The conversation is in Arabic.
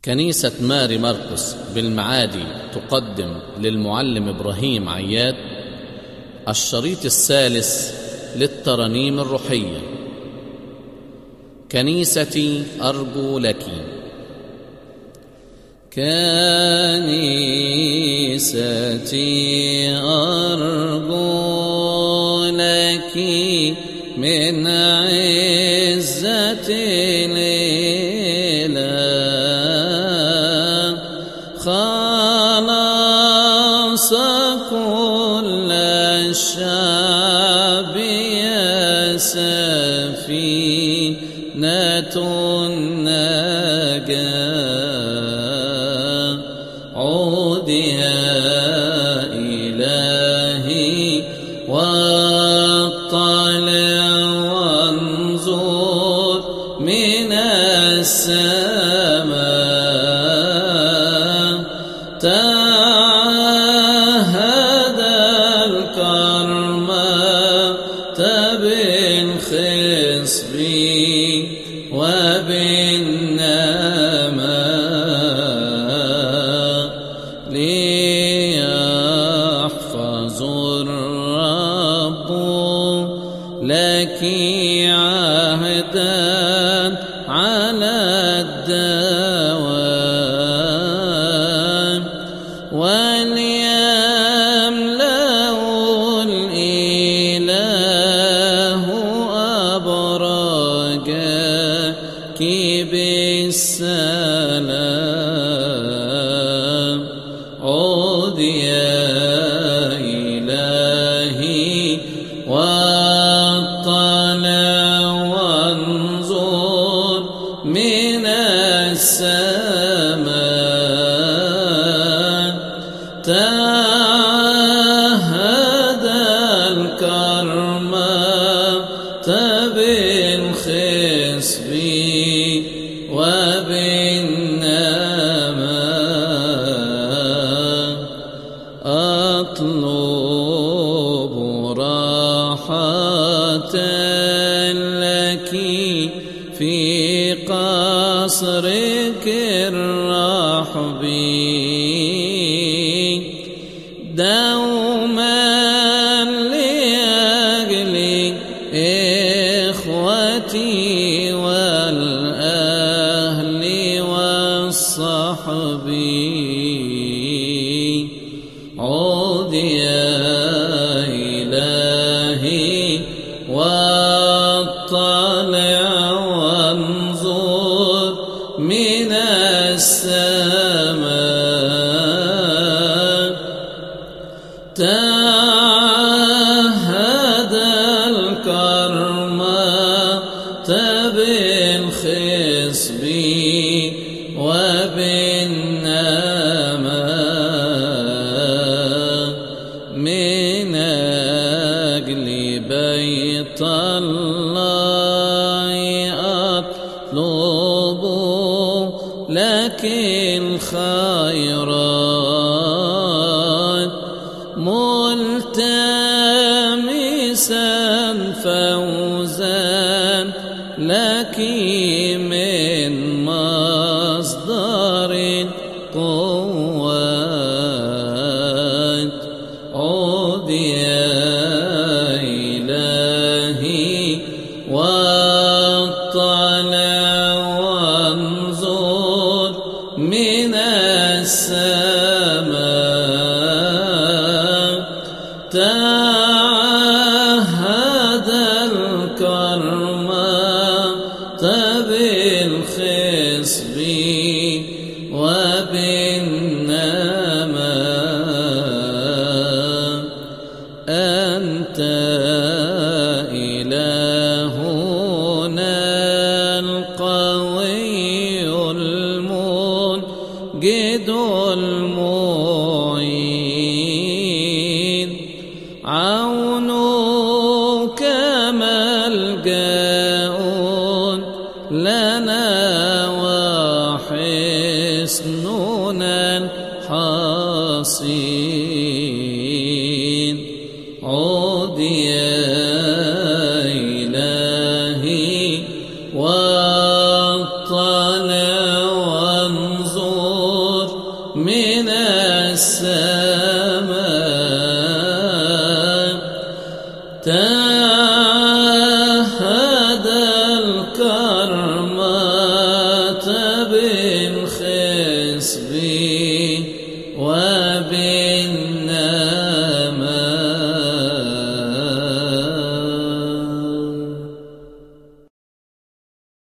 كنيسة ماري مرقس بالمعادي تقدم للمعلم إبراهيم عياد الشريط الثالث للترانيم الروحية. كنيستي أرجو لك. كنيستي أرجو لك من عزة الإله خلاص كل الشعب يا سفينة النجاة. عود يا إلهي واطلع وانظر من السماء. تعهد الكرم بالخصب وبالنماء ليحفظ الرب لك عهدا على الدوام وليملأ الإله أبراجك بالسلام. عود يا إلهي واطلع وانظر من السماء. تعهد الكرم بالخصب وبالنماء. أطلب راحة لك في قصرك الرحب دوما لأجل إخوتي والأهل والصحب. عود يا إلهي واطلع وانظر من السماء. تعهد الكرم بالخصب وبالنماء من أجل بيت الله أطلب لك الخيرات ملتمسا فوزا لك من مصدر القوات. عود يا إلهي واطلع وانظر من السماء. تعهد الكرم بالخصب وبالنماء. أنت إلهنا القوي المنجد المعين عونك ملجأ لنا وحصننا الحصين. عود يا إلهي واطلع وانظر السماء